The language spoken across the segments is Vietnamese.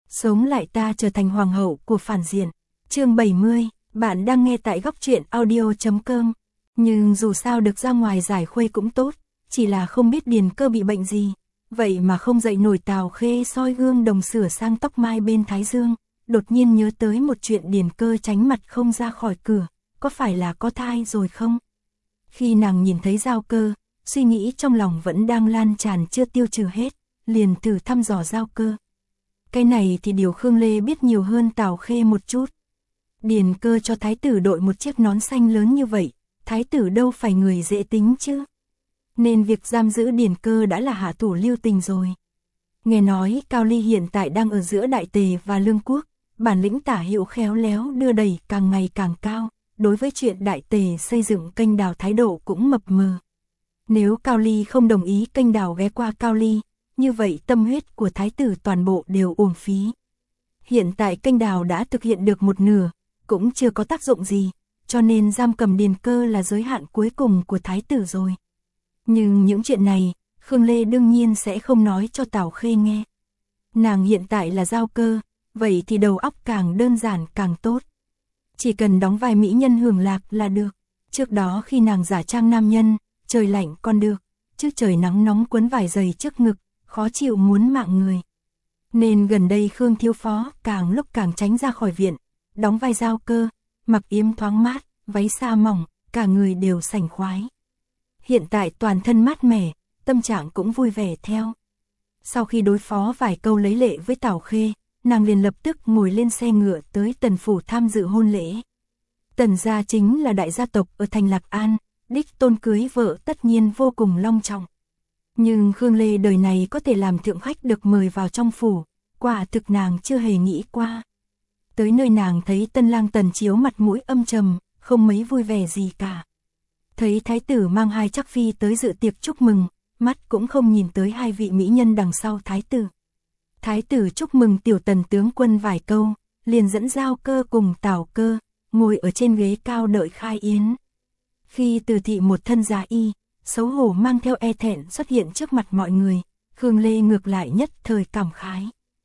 Sống lại ta trở thành hoàng hậu của phản diện. Chương 70, bạn đang nghe tại góc truyện audio.com. Nhưng dù sao được ra ngoài giải khuây cũng tốt, chỉ là không biết Điền Cơ bị bệnh gì. Vậy mà không dậy nổi Tào Khê soi gương đồng sửa sang tóc mai bên thái dương, đột nhiên nhớ tới một chuyện Điền Cơ tránh mặt không ra khỏi cửa, có phải là có thai rồi không? Khi nàng nhìn thấy Giao Cơ, suy nghĩ trong lòng vẫn đang lan tràn chưa tiêu trừ hết, liền thử thăm dò Giao Cơ. Cái này thì điều Khương Lê biết nhiều hơn Tào Khê một chút. Điền Cơ cho thái tử đội một chiếc nón xanh lớn như vậy, thái tử đâu phải người dễ tính chứ. Nên việc giam giữ Điền Cơ đã là hạ thủ lưu tình rồi. Nghe nói Cao Ly hiện tại đang ở giữa Đại Tề và Lương Quốc, bản lĩnh tả hữu khéo léo đưa đẩy càng ngày càng cao, đối với chuyện Đại Tề xây dựng kênh đào thái độ cũng mập mờ. Nếu Cao Ly không đồng ý kênh đào ghé qua Cao Ly, như vậy tâm huyết của thái tử toàn bộ đều uổng phí. Hiện tại kênh đào đã thực hiện được một nửa, cũng chưa có tác dụng gì, cho nên giam cầm Điền Cơ là giới hạn cuối cùng của thái tử rồi. Nhưng những chuyện này, Khương Lê đương nhiên sẽ không nói cho Tào Khê nghe. Nàng hiện tại là Giao Cơ, vậy thì đầu óc càng đơn giản càng tốt. Chỉ cần đóng vai mỹ nhân hưởng lạc là được. Trước đó khi nàng giả trang nam nhân, trời lạnh còn được, chứ trời nắng nóng quấn vải dày trước ngực, khó chịu muốn mạng người. Nên gần đây Khương Thiếu Phó càng lúc càng tránh ra khỏi viện, đóng vai Giao Cơ, mặc yếm thoáng mát, váy sa mỏng, cả người đều sành khoái. Hiện tại toàn thân mát mẻ, tâm trạng cũng vui vẻ theo. Sau khi đối phó vài câu lấy lệ với Tào Khê, nàng liền lập tức ngồi lên xe ngựa tới Tần phủ tham dự hôn lễ. Tần gia chính là đại gia tộc ở thành Lạc An, đích tôn cưới vợ tất nhiên vô cùng long trọng. Nhưng Khương Lê đời này có thể làm thượng khách được mời vào trong phủ, quả thực nàng chưa hề nghĩ qua. Tới nơi nàng thấy tân lang Tần Chiếu mặt mũi âm trầm, không mấy vui vẻ gì cả. Thấy thái tử mang hai chắc phi tới dự tiệc chúc mừng, mắt cũng không nhìn tới hai vị mỹ nhân đằng sau thái tử. Thái tử chúc mừng tiểu Tần tướng quân vài câu, liền dẫn Giao Cơ cùng Tào Cơ, ngồi ở trên ghế cao đợi khai yến. Khi Từ thị một thân giá y, xấu hổ mang theo e thẹn xuất hiện trước mặt mọi người, Khương Lê ngược lại nhất thời cảm khái.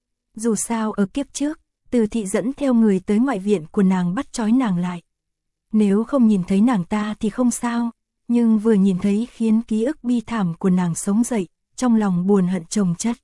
Dù sao ở kiếp trước, Từ thị dẫn theo người tới ngoại viện của nàng bắt trói nàng lại. Nếu không nhìn thấy nàng ta thì không sao, nhưng vừa nhìn thấy khiến ký ức bi thảm của nàng sống dậy, trong lòng buồn hận chồng chất.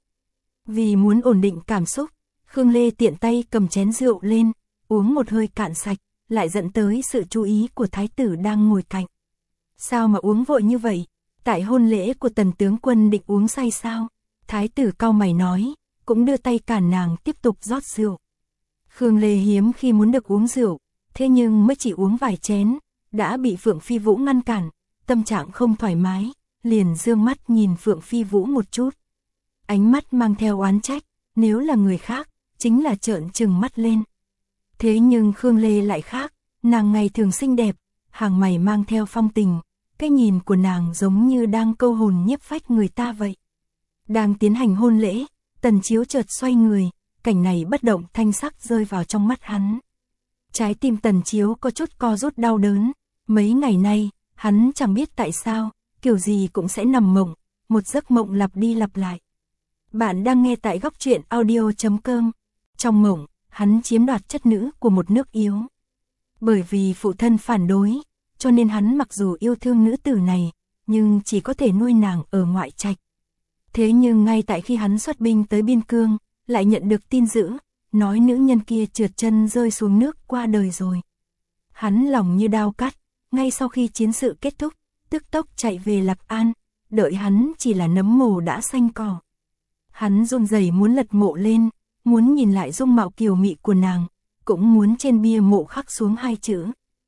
Vì muốn ổn định cảm xúc, Khương Lê tiện tay cầm chén rượu lên, uống một hơi cạn sạch, lại dẫn tới sự chú ý của thái tử đang ngồi cạnh. Sao mà uống vội như vậy? Tại hôn lễ của Tần tướng quân định uống say sao? Thái tử cau mày nói, cũng đưa tay cản nàng tiếp tục rót rượu. Khương Lê hiếm khi muốn được uống rượu, thế nhưng mới chỉ uống vài chén, đã bị Phượng Phi Vũ ngăn cản, tâm trạng không thoải mái, liền dương mắt nhìn Phượng Phi Vũ một chút. Ánh mắt mang theo oán trách, nếu là người khác, chính là trợn trừng mắt lên. Thế nhưng Khương Lê lại khác, nàng ngày thường xinh đẹp, hàng mày mang theo phong tình, cái nhìn của nàng giống như đang câu hồn nhiếp phách người ta vậy. Đang tiến hành hôn lễ, Tần Chiếu chợt xoay người, cảnh này bất động thanh sắc rơi vào trong mắt hắn. Trái tim Tần Chiếu có chút co rút đau đớn, mấy ngày nay, hắn chẳng biết tại sao, kiểu gì cũng sẽ nằm mộng, một giấc mộng lặp đi lặp lại. Bạn đang nghe tại góc truyện audio.com. Trong mộng, hắn chiếm đoạt chất nữ của một nước yếu. Bởi vì phụ thân phản đối, cho nên hắn mặc dù yêu thương nữ tử này, nhưng chỉ có thể nuôi nàng ở ngoại trạch. Thế nhưng ngay tại khi hắn xuất binh tới biên cương, lại nhận được tin dữ, nói nữ nhân kia trượt chân rơi xuống nước qua đời rồi. Hắn lòng như đao cắt, ngay sau khi chiến sự kết thúc, tức tốc chạy về Lạc An, đợi hắn chỉ là nấm mồ đã xanh cỏ. Hắn run rẩy muốn lật mộ lên, muốn nhìn lại dung mạo kiều mị của nàng, cũng muốn trên bia mộ khắc xuống hai chữ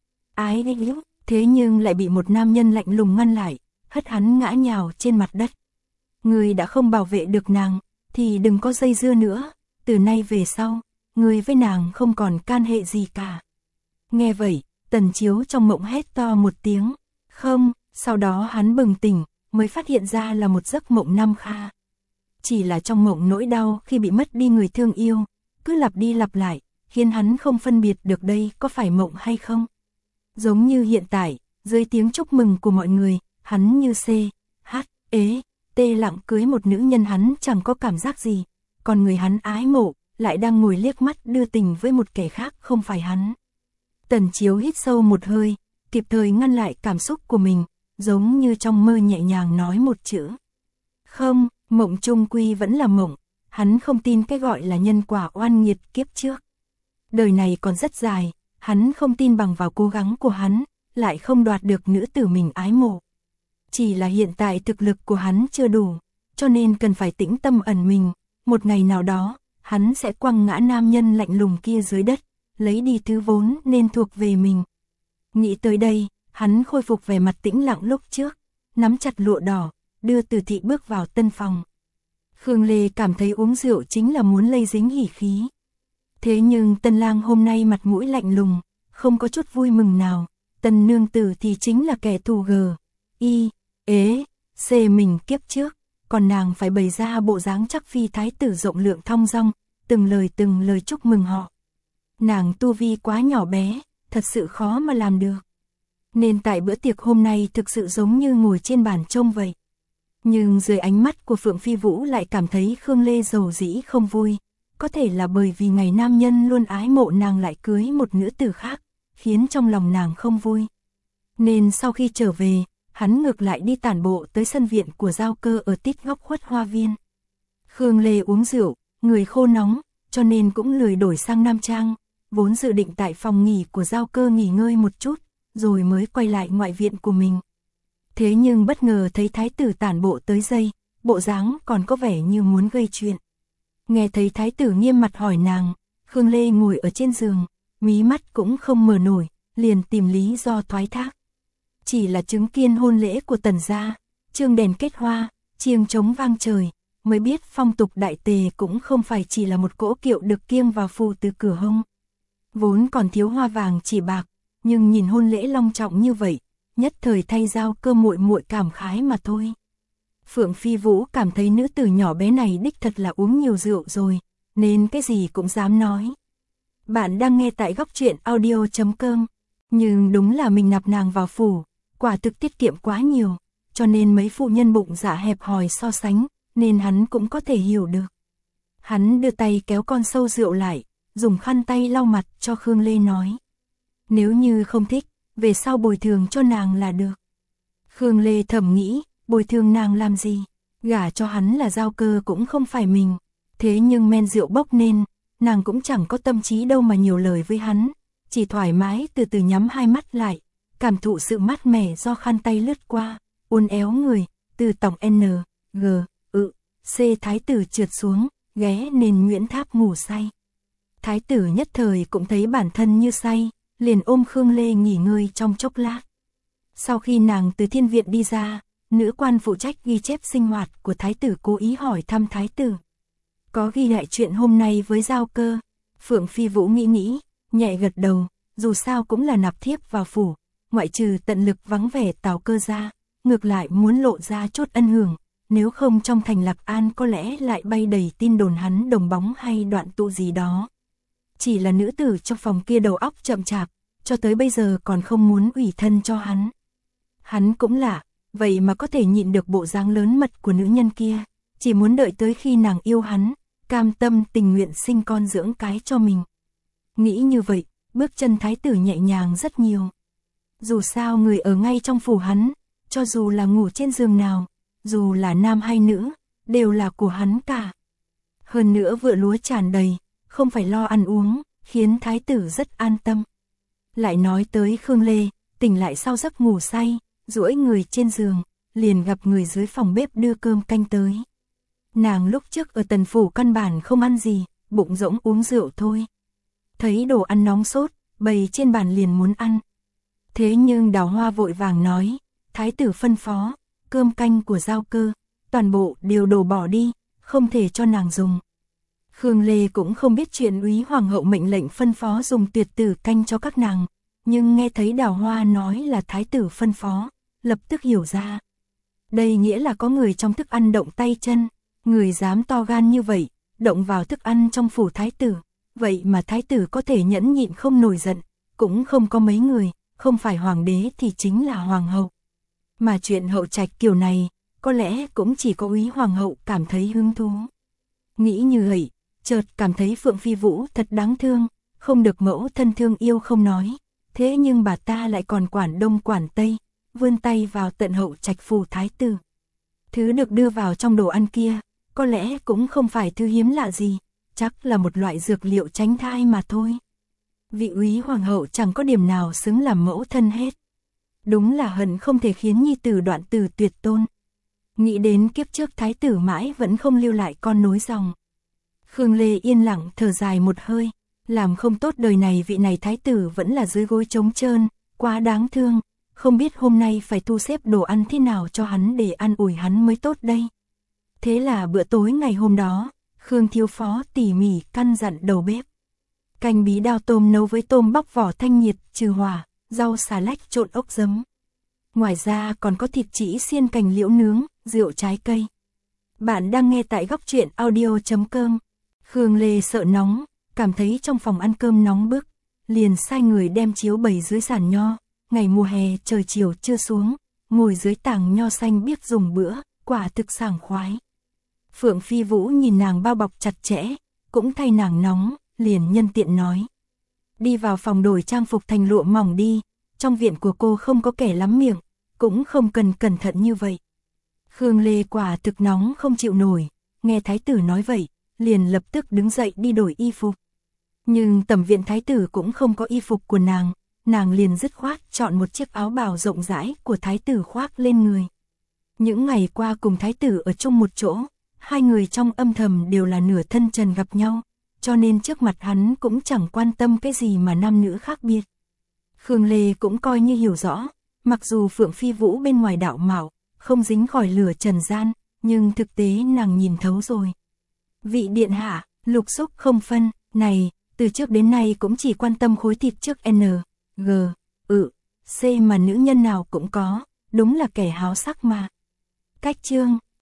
ái liễu, thế nhưng lại bị một nam nhân lạnh lùng ngăn lại, hất hắn ngã nhào trên mặt đất. Người đã không bảo vệ được nàng, thì đừng có dây dưa nữa, từ nay về sau, người với nàng không còn can hệ gì cả. Nghe vậy, Tần Chiếu trong mộng hét to một tiếng, không, sau đó hắn bừng tỉnh, mới phát hiện ra là một giấc mộng năm kha. Chỉ là trong mộng nỗi đau khi bị mất đi người thương yêu, cứ lặp đi lặp lại, khiến hắn không phân biệt được đây có phải mộng hay không. Giống như hiện tại, dưới tiếng chúc mừng của mọi người, hắn như tê lặng cưới một nữ nhân hắn chẳng có cảm giác gì, còn người hắn ái mộ lại đang ngồi liếc mắt đưa tình với một kẻ khác không phải hắn. Tần Chiếu hít sâu một hơi, kịp thời ngăn lại cảm xúc của mình, giống như trong mơ nhẹ nhàng nói một chữ. Không, mộng chung quy vẫn là mộng, hắn không tin cái gọi là nhân quả oan nghiệt kiếp trước. Đời này còn rất dài, hắn không tin bằng vào cố gắng của hắn, lại không đoạt được nữ tử mình ái mộ. Chỉ là hiện tại thực lực của hắn chưa đủ, cho nên cần phải tĩnh tâm ẩn mình, một ngày nào đó, hắn sẽ quăng ngã nam nhân lạnh lùng kia dưới đất, lấy đi thứ vốn nên thuộc về mình. Nghĩ tới đây, hắn khôi phục vẻ mặt tĩnh lặng lúc trước, nắm chặt lụa đỏ, đưa Từ Thị bước vào tân phòng. Khương Lê cảm thấy uống rượu chính là muốn lây dính hỉ khí. Thế nhưng tân lang hôm nay mặt mũi lạnh lùng, không có chút vui mừng nào, tân nương tử thì chính là kẻ thù mình kiếp trước, còn nàng phải bày ra bộ dáng chắc phi thái tử rộng lượng thong dong, từng lời chúc mừng họ. Nàng tu vi quá nhỏ bé, thật sự khó mà làm được. Nên tại bữa tiệc hôm nay thực sự giống như ngồi trên bàn trông vậy. Nhưng dưới ánh mắt của Phượng Phi Vũ lại cảm thấy Khương Lê dầu dĩ không vui. Có thể là bởi vì ngày nam nhân luôn ái mộ nàng lại cưới một nữ tử khác, khiến trong lòng nàng không vui. Nên sau khi trở về, hắn ngược lại đi tản bộ tới sân viện của Giao Cơ ở tít góc khuất hoa viên. Khương Lê uống rượu, người khô nóng, cho nên cũng lười đổi sang nam trang, vốn dự định tại phòng nghỉ của Giao Cơ nghỉ ngơi một chút, rồi mới quay lại ngoại viện của mình. Thế nhưng bất ngờ thấy thái tử tản bộ tới dây, bộ dáng còn có vẻ như muốn gây chuyện. Nghe thấy thái tử nghiêm mặt hỏi nàng, Khương Lê ngồi ở trên giường, mí mắt cũng không mở nổi, liền tìm lý do thoái thác. Chỉ là chứng kiến hôn lễ của Tần gia, trương đèn kết hoa, chiêng trống vang trời, mới biết phong tục đại tề cũng không phải chỉ là một cỗ kiệu được kiêng vào phù từ cửa hông. Vốn còn thiếu hoa vàng chỉ bạc, nhưng nhìn hôn lễ long trọng như vậy, nhất thời thay Giao Cơ muội muội cảm khái mà thôi. Phượng Phi Vũ cảm thấy nữ tử nhỏ bé này đích thật là uống nhiều rượu rồi, nên cái gì cũng dám nói. Bạn đang nghe tại góc truyện audio.com, nhưng đúng là mình nạp nàng vào phủ, quả thực tiết kiệm quá nhiều, cho nên mấy phụ nhân bụng dạ hẹp hòi so sánh, nên hắn cũng có thể hiểu được. Hắn đưa tay kéo con sâu rượu lại, dùng khăn tay lau mặt cho Khương Lê nói. Nếu như không thích, về sau bồi thường cho nàng là được. Khương Lê thầm nghĩ, bồi thường nàng làm gì, gả cho hắn là Giao Cơ cũng không phải mình. Thế nhưng men rượu bốc nên, nàng cũng chẳng có tâm trí đâu mà nhiều lời với hắn, chỉ thoải mái từ từ nhắm hai mắt lại, cảm thụ sự mát mẻ do khăn tay lướt qua, uốn éo người, từ tòng C thái tử trượt xuống, ghé nền Nguyễn Tháp ngủ say. Thái tử nhất thời cũng thấy bản thân như say, liền ôm Khương Lê nghỉ ngơi trong chốc lát. Sau khi nàng từ thiên viện đi ra, nữ quan phụ trách ghi chép sinh hoạt của thái tử cố ý hỏi thăm thái tử. Có ghi lại chuyện hôm nay với Giao Cơ. Phượng Phi Vũ nghĩ, nhẹ gật đầu, dù sao cũng là nạp thiếp vào phủ, ngoại trừ tận lực vắng vẻ Tào Cơ ra, ngược lại muốn lộ ra chút ân hưởng, nếu không trong thành Lạc An có lẽ lại bay đầy tin đồn hắn đồng bóng hay đoạn tụ gì đó. Chỉ là nữ tử trong phòng kia đầu óc chậm chạp, cho tới bây giờ còn không muốn ủy thân cho hắn. Hắn cũng lạ, vậy mà có thể nhịn được bộ dáng lớn mật của nữ nhân kia, chỉ muốn đợi tới khi nàng yêu hắn, cam tâm tình nguyện sinh con dưỡng cái cho mình. Nghĩ như vậy, bước chân thái tử nhẹ nhàng rất nhiều. Dù sao người ở ngay trong phủ hắn, cho dù là ngủ trên giường nào, dù là nam hay nữ, đều là của hắn cả. Hơn nữa vựa lúa tràn đầy, không phải lo ăn uống, khiến thái tử rất an tâm. Lại nói tới Khương Lê, tỉnh lại sau giấc ngủ say, duỗi người trên giường, liền gặp người dưới phòng bếp đưa cơm canh tới. Nàng lúc trước ở Tần phủ căn bản không ăn gì, bụng rỗng uống rượu thôi. Thấy đồ ăn nóng sốt, bày trên bàn liền muốn ăn. Thế nhưng Đào Hoa vội vàng nói, thái tử phân phó, cơm canh của Giao Cơ, toàn bộ đều đổ bỏ đi, không thể cho nàng dùng. Khương Lê cũng không biết chuyện úy hoàng hậu mệnh lệnh phân phó dùng tuyệt tử canh cho các nàng, nhưng nghe thấy Đào Hoa nói là thái tử phân phó, lập tức hiểu ra. Đây nghĩa là có người trong thức ăn động tay chân, người dám to gan như vậy, động vào thức ăn trong phủ thái tử, vậy mà thái tử có thể nhẫn nhịn không nổi giận, cũng không có mấy người, không phải hoàng đế thì chính là hoàng hậu. Mà chuyện hậu trạch kiểu này, có lẽ cũng chỉ có úy hoàng hậu cảm thấy hứng thú. Nghĩ như vậy, chợt cảm thấy Phượng Phi Vũ thật đáng thương, không được mẫu thân thương yêu không nói, thế nhưng bà ta lại còn quản đông quản tây, vươn tay vào tận hậu trạch phủ thái tử. Thứ được đưa vào trong đồ ăn kia, có lẽ cũng không phải thứ hiếm lạ gì, chắc là một loại dược liệu tránh thai mà thôi. Vị úy hoàng hậu chẳng có điểm nào xứng làm mẫu thân hết. Đúng là hận không thể khiến nhi tử đoạn tử tuyệt tôn. Nghĩ đến kiếp trước thái tử mãi vẫn không lưu lại con nối dòng. Khương Lê yên lặng thở dài một hơi, làm không tốt đời này vị này thái tử vẫn là dưới gối trống trơn, quá đáng thương, không biết hôm nay phải thu xếp đồ ăn thế nào cho hắn để ăn ủi hắn mới tốt đây. Thế là bữa tối ngày hôm đó, Khương thiếu phó tỉ mỉ căn dặn đầu bếp. Canh bí đao tôm nấu với tôm bóc vỏ thanh nhiệt trừ hỏa, rau xà lách trộn ốc giấm. Ngoài ra còn có thịt chỉ xiên cành liễu nướng, rượu trái cây. Bạn đang nghe tại góc truyện audio.com. Khương Lê sợ nóng, cảm thấy trong phòng ăn cơm nóng bức, liền sai người đem chiếu bày dưới sàn nho. Ngày mùa hè trời chiều chưa xuống, ngồi dưới tảng nho xanh biếc dùng bữa, quả thực sảng khoái. Phượng Phi Vũ nhìn nàng bao bọc chặt chẽ, cũng thay nàng nóng, liền nhân tiện nói. Đi vào phòng đổi trang phục thành lụa mỏng đi, trong viện của cô không có kẻ lắm miệng, cũng không cần cẩn thận như vậy. Khương Lê quả thực nóng không chịu nổi, nghe thái tử nói vậy, liền lập tức đứng dậy đi đổi y phục. Nhưng tầm viện thái tử cũng không có y phục của nàng liền dứt khoát chọn một chiếc áo bào rộng rãi của thái tử khoác lên người. Những ngày qua cùng thái tử ở chung một chỗ, hai người trong âm thầm đều là nửa thân trần gặp nhau, cho nên trước mặt hắn cũng chẳng quan tâm cái gì mà nam nữ khác biệt. Khương Lê cũng coi như hiểu rõ, mặc dù Phượng Phi Vũ bên ngoài đạo mạo, không dính khỏi lửa trần gian, nhưng thực tế nàng nhìn thấu rồi. Vị điện hạ, lục xúc không phân, này, từ trước đến nay cũng chỉ quan tâm khối thịt trước N, G, C mà nữ nhân nào cũng có, đúng là kẻ háo sắc mà. Cách chương